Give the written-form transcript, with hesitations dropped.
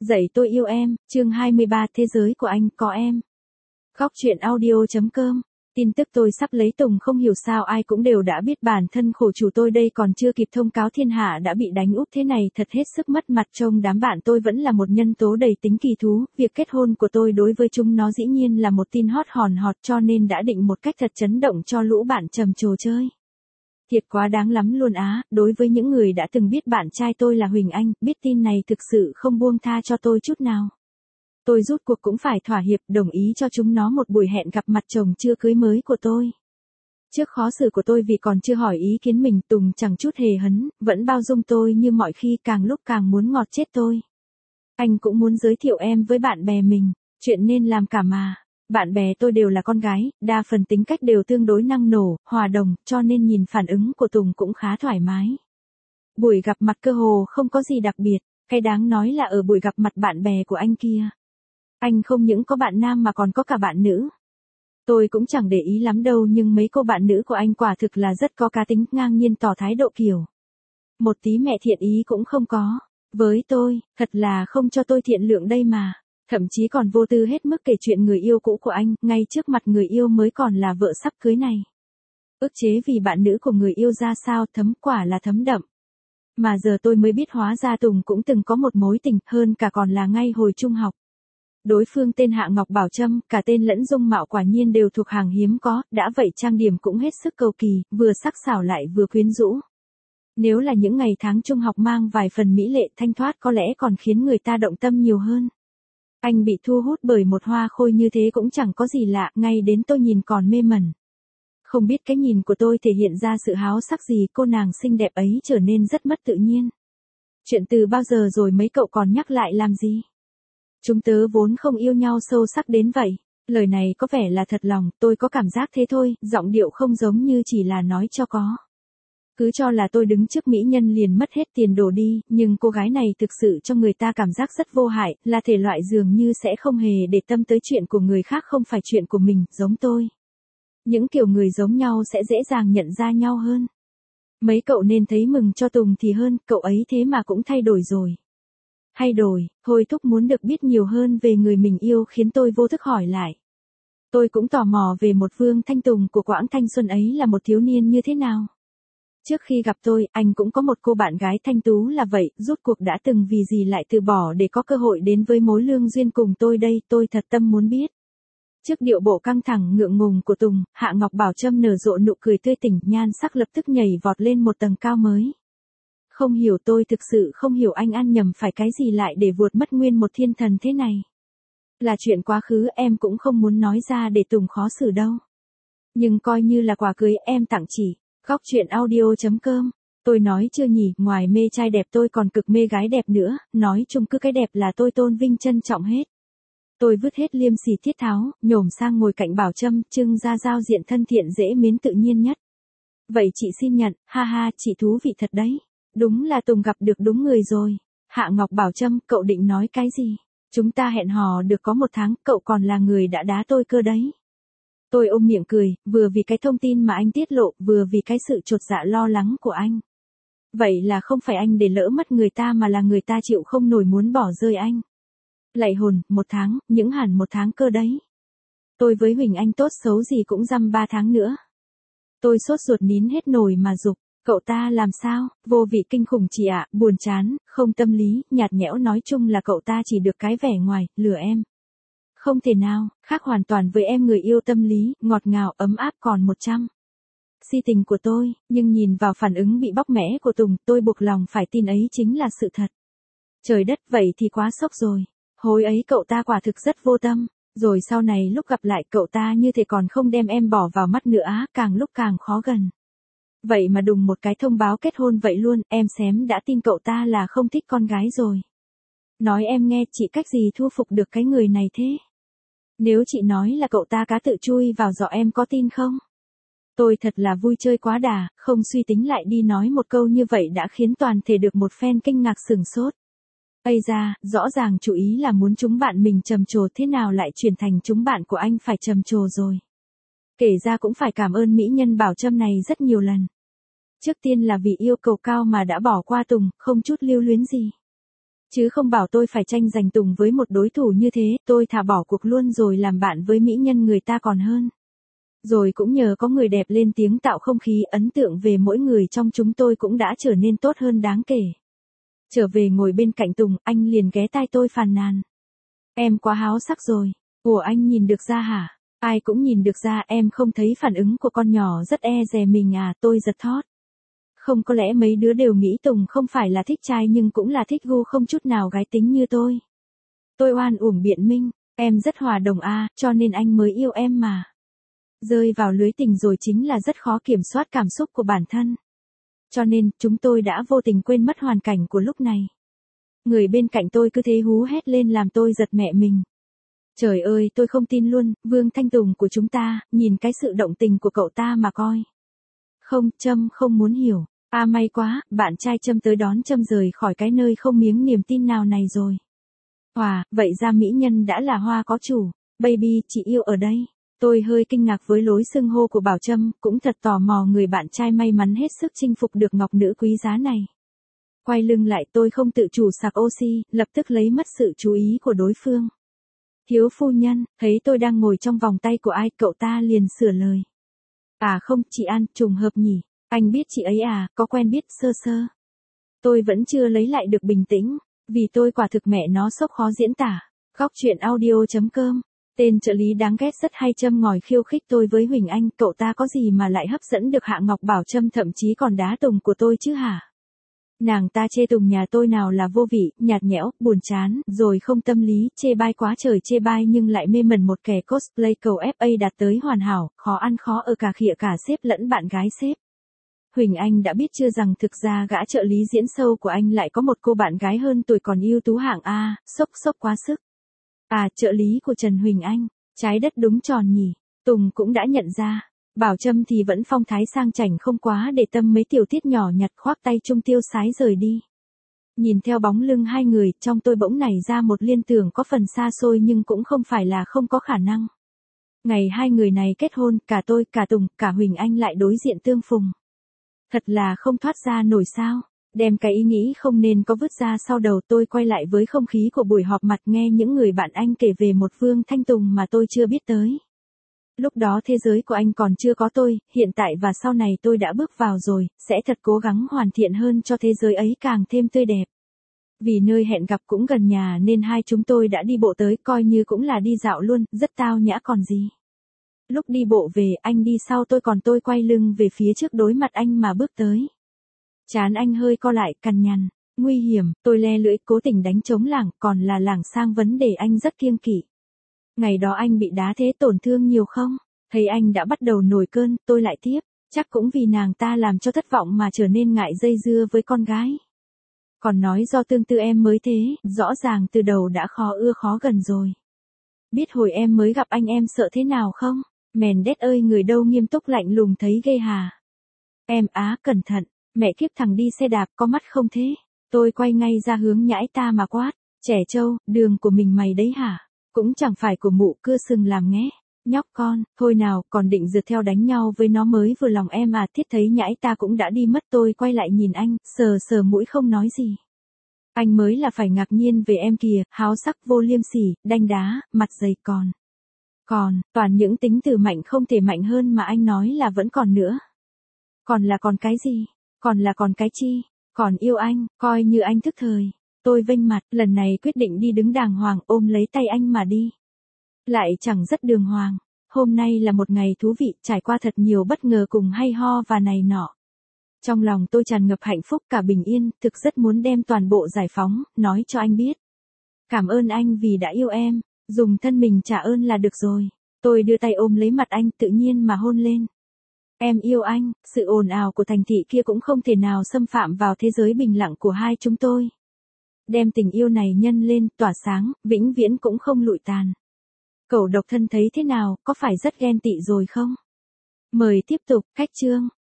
Dạy tôi yêu em, chương 23 Thế giới của anh có em. Góc truyện audio.com. Tin tức tôi sắp lấy Tùng không hiểu sao ai cũng đều đã biết bản thân khổ chủ tôi đây còn chưa kịp thông cáo thiên hạ đã bị đánh úp thế này thật hết sức mất mặt trông đám bạn tôi vẫn là một nhân tố đầy tính kỳ thú, việc kết hôn của tôi đối với chúng nó dĩ nhiên là một tin hot hòn hot cho nên đã định một cách thật chấn động cho lũ bạn trầm trồ chơi. Thiệt quá đáng lắm luôn á, đối với những người đã từng biết bạn trai tôi là Huỳnh Anh, biết tin này thực sự không buông tha cho tôi chút nào. Tôi rút cuộc cũng phải thỏa hiệp đồng ý cho chúng nó một buổi hẹn gặp mặt chồng chưa cưới mới của tôi. Trước khó xử của tôi vì còn chưa hỏi ý kiến mình Tùng chẳng chút hề hấn, vẫn bao dung tôi như mọi khi càng lúc càng muốn ngọt chết tôi. Anh cũng muốn giới thiệu em với bạn bè mình, chuyện nên làm cả mà. Bạn bè tôi đều là con gái, đa phần tính cách đều tương đối năng nổ, hòa đồng, cho nên nhìn phản ứng của Tùng cũng khá thoải mái. Buổi gặp mặt cơ hồ không có gì đặc biệt, cái đáng nói là ở buổi gặp mặt bạn bè của anh kia. Anh không những có bạn nam mà còn có cả bạn nữ. Tôi cũng chẳng để ý lắm đâu nhưng mấy cô bạn nữ của anh quả thực là rất có cá tính, ngang nhiên tỏ thái độ kiểu. Một tí mẹ thiện ý cũng không có. Với tôi, thật là không cho tôi thiện lượng đây mà. Thậm chí còn vô tư hết mức kể chuyện người yêu cũ của anh, ngay trước mặt người yêu mới còn là vợ sắp cưới này. Ức chế vì bạn nữ của người yêu ra sao thấm quả là thấm đậm. Mà giờ tôi mới biết hóa ra Tùng cũng từng có một mối tình hơn cả còn là ngay hồi trung học. Đối phương tên Hạ Ngọc Bảo Trâm, cả tên lẫn dung mạo quả nhiên đều thuộc hàng hiếm có, đã vậy trang điểm cũng hết sức cầu kỳ, vừa sắc sảo lại vừa quyến rũ. Nếu là những ngày tháng trung học mang vài phần mỹ lệ thanh thoát có lẽ còn khiến người ta động tâm nhiều hơn. Anh bị thu hút bởi một hoa khôi như thế cũng chẳng có gì lạ, ngay đến tôi nhìn còn mê mẩn. Không biết cái nhìn của tôi thể hiện ra sự háo sắc gì, cô nàng xinh đẹp ấy trở nên rất mất tự nhiên. Chuyện từ bao giờ rồi mấy cậu còn nhắc lại làm gì? Chúng tớ vốn không yêu nhau sâu sắc đến vậy. Lời này có vẻ là thật lòng, tôi có cảm giác thế thôi, giọng điệu không giống như chỉ là nói cho có. Cứ cho là tôi đứng trước mỹ nhân liền mất hết tiền đổ đi, nhưng cô gái này thực sự cho người ta cảm giác rất vô hại, là thể loại dường như sẽ không hề để tâm tới chuyện của người khác không phải chuyện của mình, giống tôi. Những kiểu người giống nhau sẽ dễ dàng nhận ra nhau hơn. Mấy cậu nên thấy mừng cho Tùng thì hơn, cậu ấy thế mà cũng thay đổi rồi. Hay đổi, thôi thúc muốn được biết nhiều hơn về người mình yêu khiến tôi vô thức hỏi lại. Tôi cũng tò mò về một Vương Thanh Tùng của quãng thanh xuân ấy là một thiếu niên như thế nào. Trước khi gặp tôi, anh cũng có một cô bạn gái thanh tú là vậy, rút cuộc đã từng vì gì lại từ bỏ để có cơ hội đến với mối lương duyên cùng tôi đây, tôi thật tâm muốn biết. Trước điệu bộ căng thẳng ngượng ngùng của Tùng, Hạ Ngọc Bảo Trâm nở rộ nụ cười tươi tỉnh, nhan sắc lập tức nhảy vọt lên một tầng cao mới. Không hiểu, tôi thực sự không hiểu anh ăn nhầm phải cái gì lại để vuột mất nguyên một thiên thần thế này. Là chuyện quá khứ em cũng không muốn nói ra để Tùng khó xử đâu. Nhưng coi như là quà cưới em tặng chỉ. Góc truyện audio.com. Tôi nói chưa nhỉ, ngoài mê trai đẹp tôi còn cực mê gái đẹp nữa, nói chung cứ cái đẹp là tôi tôn vinh trân trọng hết. Tôi vứt hết liêm sỉ thiết tháo, nhổm sang ngồi cạnh Bảo Trâm, trưng ra giao diện thân thiện dễ mến tự nhiên nhất. Vậy chị xin nhận, ha ha, chị thú vị thật đấy. Đúng là Tùng gặp được đúng người rồi. Hạ Ngọc Bảo Trâm, cậu định nói cái gì? Chúng ta hẹn hò được có 1 tháng, cậu còn là người đã đá tôi cơ đấy. Tôi ôm miệng cười, vừa vì cái thông tin mà anh tiết lộ, vừa vì cái sự chột dạ lo lắng của anh. Vậy là không phải anh để lỡ mất người ta mà là người ta chịu không nổi muốn bỏ rơi anh. Lạy hồn, 1 tháng, những hẳn 1 tháng cơ đấy. Tôi với Huỳnh Anh tốt xấu gì cũng dăm 3 tháng nữa. Tôi sốt ruột nín hết nổi mà giục. Cậu ta làm sao, vô vị kinh khủng chị ạ, buồn chán, không tâm lý, nhạt nhẽo, nói chung là cậu ta chỉ được cái vẻ ngoài, lừa em. Không thể nào, khác hoàn toàn với em người yêu tâm lý, ngọt ngào, ấm áp còn 100. Si tình của tôi, nhưng nhìn vào phản ứng bị bóc mẽ của Tùng, tôi buộc lòng phải tin ấy chính là sự thật. Trời đất, vậy thì quá sốc rồi. Hồi ấy cậu ta quả thực rất vô tâm, rồi sau này lúc gặp lại cậu ta như thể còn không đem em bỏ vào mắt nữa á, càng lúc càng khó gần. Vậy mà đùng một cái thông báo kết hôn vậy luôn, em xém đã tin cậu ta là không thích con gái rồi. Nói em nghe chị cách gì thu phục được cái người này thế? Nếu chị nói là cậu ta cá tự chui vào giỏ em có tin không? Tôi thật là vui chơi quá đà, không suy tính lại đi nói một câu như vậy đã khiến toàn thể được một phen kinh ngạc sửng sốt. Ây da, rõ ràng chủ ý là muốn chúng bạn mình trầm trồ thế nào lại chuyển thành chúng bạn của anh phải trầm trồ rồi. Kể ra cũng phải cảm ơn mỹ nhân Bảo Trâm này rất nhiều lần. Trước tiên là vì yêu cầu cao mà đã bỏ qua Tùng, không chút lưu luyến gì. Chứ không bảo tôi phải tranh giành Tùng với một đối thủ như thế, tôi thà bỏ cuộc luôn rồi làm bạn với mỹ nhân người ta còn hơn. Rồi cũng nhờ có người đẹp lên tiếng tạo không khí ấn tượng về mỗi người trong chúng tôi cũng đã trở nên tốt hơn đáng kể. Trở về ngồi bên cạnh Tùng, anh liền ghé tai tôi phàn nàn. Em quá háo sắc rồi. Ủa anh nhìn được ra hả? Ai cũng nhìn được ra, em không thấy phản ứng của con nhỏ rất e dè mình à, tôi giật thót. Không, có lẽ mấy đứa đều nghĩ Tùng không phải là thích trai nhưng cũng là thích gu không chút nào gái tính như tôi. Tôi oan uổng biện minh, em rất hòa đồng à, cho nên anh mới yêu em mà. Rơi vào lưới tình rồi chính là rất khó kiểm soát cảm xúc của bản thân. Cho nên, chúng tôi đã vô tình quên mất hoàn cảnh của lúc này. Người bên cạnh tôi cứ thế hú hét lên làm tôi giật mẹ mình. Trời ơi, tôi không tin luôn, Vương Thanh Tùng của chúng ta, nhìn cái sự động tình của cậu ta mà coi. Không, Trâm không muốn hiểu. À may quá, bạn trai Trâm tới đón Trâm rời khỏi cái nơi không miếng niềm tin nào này rồi. Hòa, vậy ra mỹ nhân đã là Hoa có chủ. Baby, chị yêu ở đây. Tôi hơi kinh ngạc với lối xưng hô của Bảo Trâm, cũng thật tò mò người bạn trai may mắn hết sức chinh phục được ngọc nữ quý giá này. Quay lưng lại tôi không tự chủ sạc oxy, lập tức lấy mất sự chú ý của đối phương. Thiếu phu nhân, thấy tôi đang ngồi trong vòng tay của ai, cậu ta liền sửa lời. À không, chị An, trùng hợp nhỉ, anh biết chị ấy à, có quen biết sơ sơ. Tôi vẫn chưa lấy lại được bình tĩnh, vì tôi quả thực mẹ nó sốc khó diễn tả. Góc chuyện audio.com. Tên trợ lý đáng ghét rất hay châm ngòi khiêu khích tôi với Huỳnh Anh, cậu ta có gì mà lại hấp dẫn được Hạ Ngọc Bảo Trâm thậm chí còn đá Tùng của tôi chứ hả? Nàng ta chê Tùng nhà tôi nào là vô vị, nhạt nhẽo, buồn chán, rồi không tâm lý, chê bai quá trời chê bai nhưng lại mê mẩn một kẻ cosplay cầu FA đạt tới hoàn hảo, khó ăn khó ở cả khịa cả sếp lẫn bạn gái sếp. Huỳnh Anh đã biết chưa rằng thực ra gã trợ lý diễn show của anh lại có một cô bạn gái hơn tuổi còn ưu tú hạng A, sốc quá sức. À, trợ lý của Trần Huỳnh Anh, trái đất đúng tròn nhỉ, Tùng cũng đã nhận ra. Bảo Trâm thì vẫn phong thái sang chảnh không quá để tâm mấy tiểu tiết nhỏ nhặt khoác tay chung tiêu sái rời đi. Nhìn theo bóng lưng hai người, trong tôi bỗng nảy ra một liên tưởng có phần xa xôi nhưng cũng không phải là không có khả năng. Ngày hai người này kết hôn, cả tôi, cả Tùng, cả Huỳnh Anh lại đối diện tương phùng. Thật là không thoát ra nổi sao. Đem cái ý nghĩ không nên có vứt ra sau đầu, tôi quay lại với không khí của buổi họp mặt nghe những người bạn anh kể về một Vương Thanh Tùng mà tôi chưa biết tới. Lúc đó thế giới của anh còn chưa có tôi, hiện tại và sau này tôi đã bước vào rồi, sẽ thật cố gắng hoàn thiện hơn cho thế giới ấy càng thêm tươi đẹp. Vì nơi hẹn gặp cũng gần nhà nên hai chúng tôi đã đi bộ tới, coi như cũng là đi dạo luôn, rất tao nhã còn gì. Lúc đi bộ về, anh đi sau tôi còn tôi quay lưng về phía trước đối mặt anh mà bước tới. Trán anh hơi co lại, cằn nhằn, nguy hiểm, tôi le lưỡi cố tình đánh trống lảng, còn là lảng sang vấn đề anh rất kiêng kỵ. Ngày đó anh bị đá thế tổn thương nhiều không? Thấy anh đã bắt đầu nổi cơn, tôi lại tiếp, chắc cũng vì nàng ta làm cho thất vọng mà trở nên ngại dây dưa với con gái. Còn nói do tương tư em mới thế, rõ ràng từ đầu đã khó ưa khó gần rồi. Biết hồi em mới gặp anh em sợ thế nào không? Mèn đét ơi, người đâu nghiêm túc lạnh lùng thấy ghê hà. Em á, cẩn thận, mẹ kiếp thằng đi xe đạp có mắt không thế? Tôi quay ngay ra hướng nhãi ta mà quát, trẻ trâu, đường của mình mày đấy hả? Cũng chẳng phải của mụ cưa sừng làm nghé. Nhóc con, thôi nào, còn định rượt theo đánh nhau với nó mới vừa lòng em à, thiết thấy nhãi ta cũng đã đi mất. Tôi quay lại nhìn anh, sờ mũi không nói gì. Anh mới là phải ngạc nhiên về em kìa, háo sắc vô liêm sỉ, đanh đá, mặt dày còn, toàn những tính từ mạnh không thể mạnh hơn mà anh nói là vẫn còn nữa. Còn là còn cái gì? Còn là còn cái chi? Còn yêu anh, coi như anh thức thời. Tôi vênh mặt, lần này quyết định đi đứng đàng hoàng ôm lấy tay anh mà đi. Lại chẳng rất đường hoàng. Hôm nay là một ngày thú vị, trải qua thật nhiều bất ngờ cùng hay ho và này nọ. Trong lòng tôi tràn ngập hạnh phúc cả bình yên, thực rất muốn đem toàn bộ giải phóng, nói cho anh biết. Cảm ơn anh vì đã yêu em, dùng thân mình trả ơn là được rồi. Tôi đưa tay ôm lấy mặt anh tự nhiên mà hôn lên. Em yêu anh, sự ồn ào của thành thị kia cũng không thể nào xâm phạm vào thế giới bình lặng của hai chúng tôi. Đem tình yêu này nhân lên, tỏa sáng, vĩnh viễn cũng không lụi tàn. Cậu độc thân thấy thế nào, có phải rất ghen tị rồi không? Mời tiếp tục, khách chương.